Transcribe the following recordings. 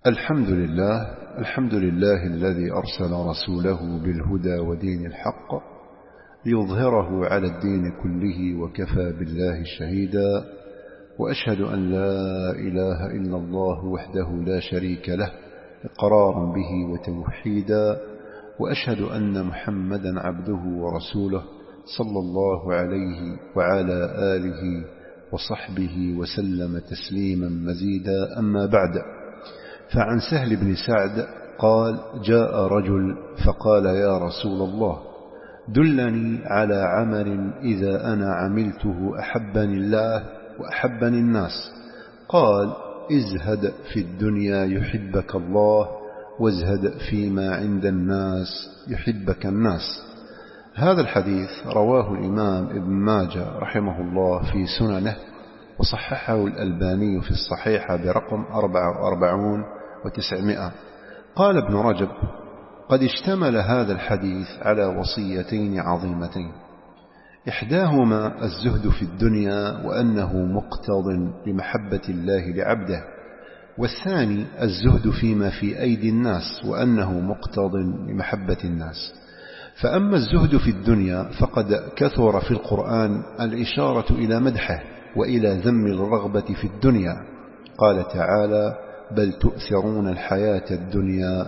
الحمد لله الذي أرسل رسوله بالهدى ودين الحق ليظهره على الدين كله وكفى بالله شهيدا. وأشهد أن لا إله إلا الله وحده لا شريك له إقرارا به وتوحيدا، وأشهد أن محمدا عبده ورسوله صلى الله عليه وعلى آله وصحبه وسلم تسليما مزيدا. أما بعد، فعن سهل بن سعد قال: جاء رجل فقال: يا رسول الله، دلني على عمل إذا أنا عملته أحبني الله وأحبني الناس. قال: ازهد في الدنيا يحبك الله، وازهد فيما عند الناس يحبك الناس. هذا الحديث رواه الإمام ابن ماجه رحمه الله في سننه، وصححه الألباني في الصحيحة برقم 44,900. قال ابن رجب: قد اشتمل هذا الحديث على وصيتين عظيمتين، إحداهما الزهد في الدنيا وأنه مقتض بمحبة الله لعبده، والثاني الزهد فيما في أيدي الناس وأنه مقتض بمحبة الناس. فأما الزهد في الدنيا فقد كثر في القرآن الإشارة إلى مدحه وإلى ذم الرغبة في الدنيا. قال تعالى: بل تؤثرون الحياة الدنيا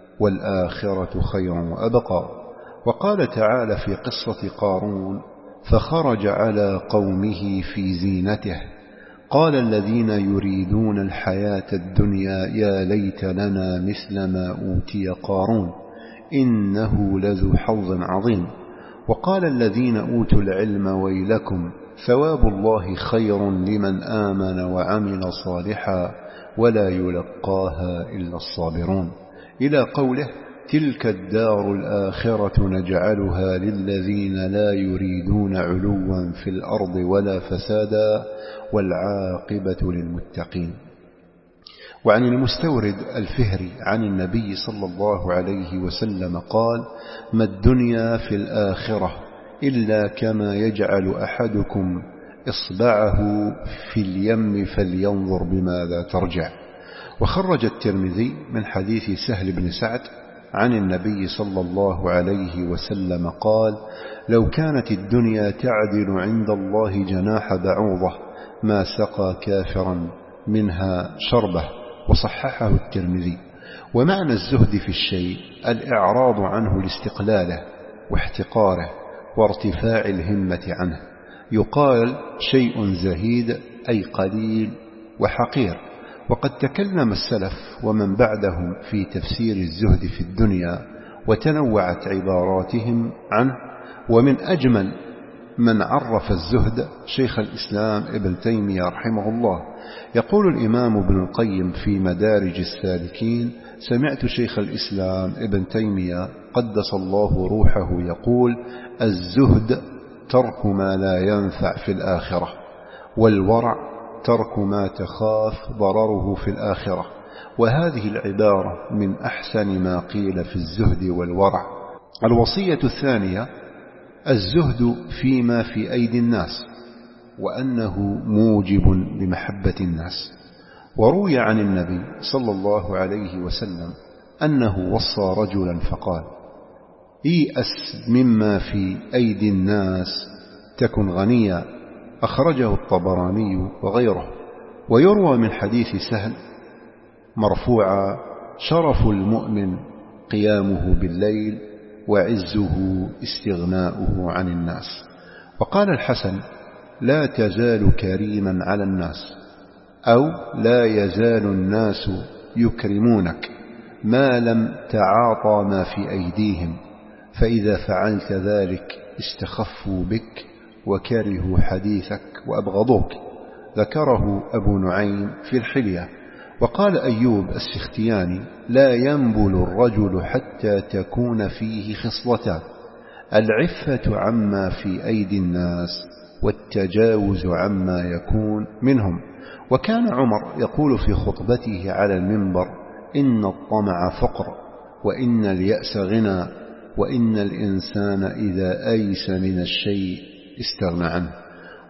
والآخرة خير وأبقى. وقال تعالى في قصة قارون: فخرج على قومه في زينته قال الذين يريدون الحياة الدنيا يا ليت لنا مثل ما أوتي قارون إنه لذو حظ عظيم. وقال الذين أوتوا العلم ويلكم ثواب الله خير لمن آمن وعمل صالحا ولا يلقاها إلا الصابرون، إلى قوله: تلك الدار الآخرة نجعلها للذين لا يريدون علوا في الأرض ولا فسادا والعاقبة للمتقين. وعن المستورد الفهري عن النبي صلى الله عليه وسلم قال: ما الدنيا في الآخرة إلا كما يجعل أحدكم إصبعه في اليم فلينظر بماذا ترجع. وخرج الترمذي من حديث سهل بن سعد عن النبي صلى الله عليه وسلم قال: لو كانت الدنيا تعدل عند الله جناح بعوضة ما سقى كافرا منها شربة. وصححه الترمذي. ومعنى الزهد في الشيء الإعراض عنه لاستقلاله واحتقاره وارتفاع الهمة عنه. يقال شيء زهيد أي قليل وحقير. وقد تكلم السلف ومن بعدهم في تفسير الزهد في الدنيا وتنوعت عباراتهم عنه، ومن أجمل من عرف الزهد شيخ الإسلام ابن تيمية رحمه الله. يقول الإمام ابن القيم في مدارج السالكين: سمعت شيخ الإسلام ابن تيمية قدس الله روحه يقول: الزهد ترك ما لا ينفع في الآخرة، والورع ترك ما تخاف ضرره في الآخرة. وهذه العبارة من أحسن ما قيل في الزهد والورع. الوصية الثانية الزهد فيما في أيدي الناس وأنه موجب لمحبة الناس. وروي عن النبي صلى الله عليه وسلم أنه وصى رجلا فقال: إيأس مما في أيدي الناس تكن غنيا. أخرجه الطبراني وغيره. ويروى من حديث سهل مرفوعا: شرف المؤمن قيامه بالليل وعزه استغناؤه عن الناس. وقال الحسن: لا تزال كريما على الناس، أو لا يزال الناس يكرمونك ما لم تعاطى ما في أيديهم، فإذا فعلت ذلك استخفوا بك وكرهوا حديثك وأبغضوك. ذكره أبو نعيم في الحلية. وقال أيوب السختياني: لا ينبل الرجل حتى تكون فيه خصلتان: العفة عما في أيدي الناس والتجاوز عما يكون منهم. وكان عمر يقول في خطبته على المنبر: إن الطمع فقر، وإن اليأس غنى، وإن الإنسان إذا أيس من الشيء استغنى عنه.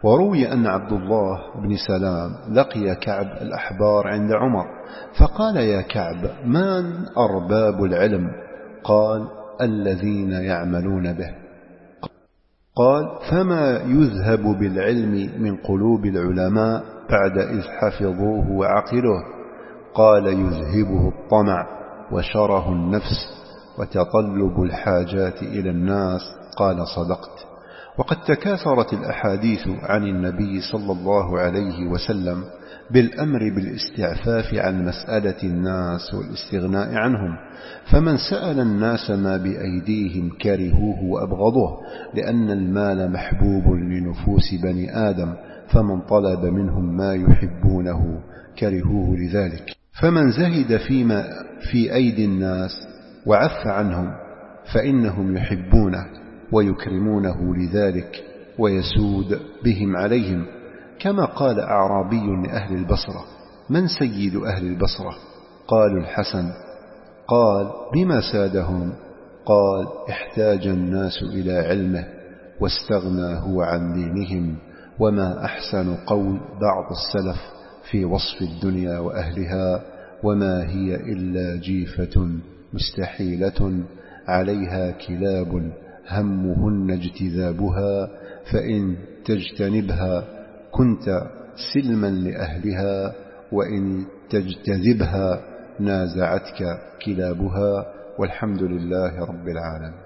وروي أن عبد الله بن سلام لقي كعب الأحبار عند عمر فقال: يا كعب، من أرباب العلم؟ قال: الذين يعملون به. قال: فما يذهب بالعلم من قلوب العلماء بعد إذ حفظوه وعقلوه؟ قال: يذهبه الطمع وشره النفس وتطلب الحاجات إلى الناس. قال: صدقت. وقد تكاثرت الأحاديث عن النبي صلى الله عليه وسلم بالأمر بالاستعفاف عن مسألة الناس والاستغناء عنهم، فمن سأل الناس ما بأيديهم كرهوه وأبغضوه، لأن المال محبوب لنفوس بني آدم، فمن طلب منهم ما يحبونه كرهوه لذلك. فمن زهد فيما في أيدي الناس وعف عنهم فإنهم يحبونه ويكرمونه لذلك ويسود بهم عليهم، كما قال أعرابي لأهل البصرة: من سيد أهل البصرة؟ قالوا: الحسن. قال: بما سادهم؟ قال: احتاج الناس إلى علمه واستغنى هو عن دينهم. وما أحسن قول بعض السلف في وصف الدنيا وأهلها: وما هي إلا جيفة مستحيلة عليها كلاب همهن اجتذابها، فإن تجتنبها كنت سلما لأهلها، وإن تجتذبها نازعتك كلابها. والحمد لله رب العالمين.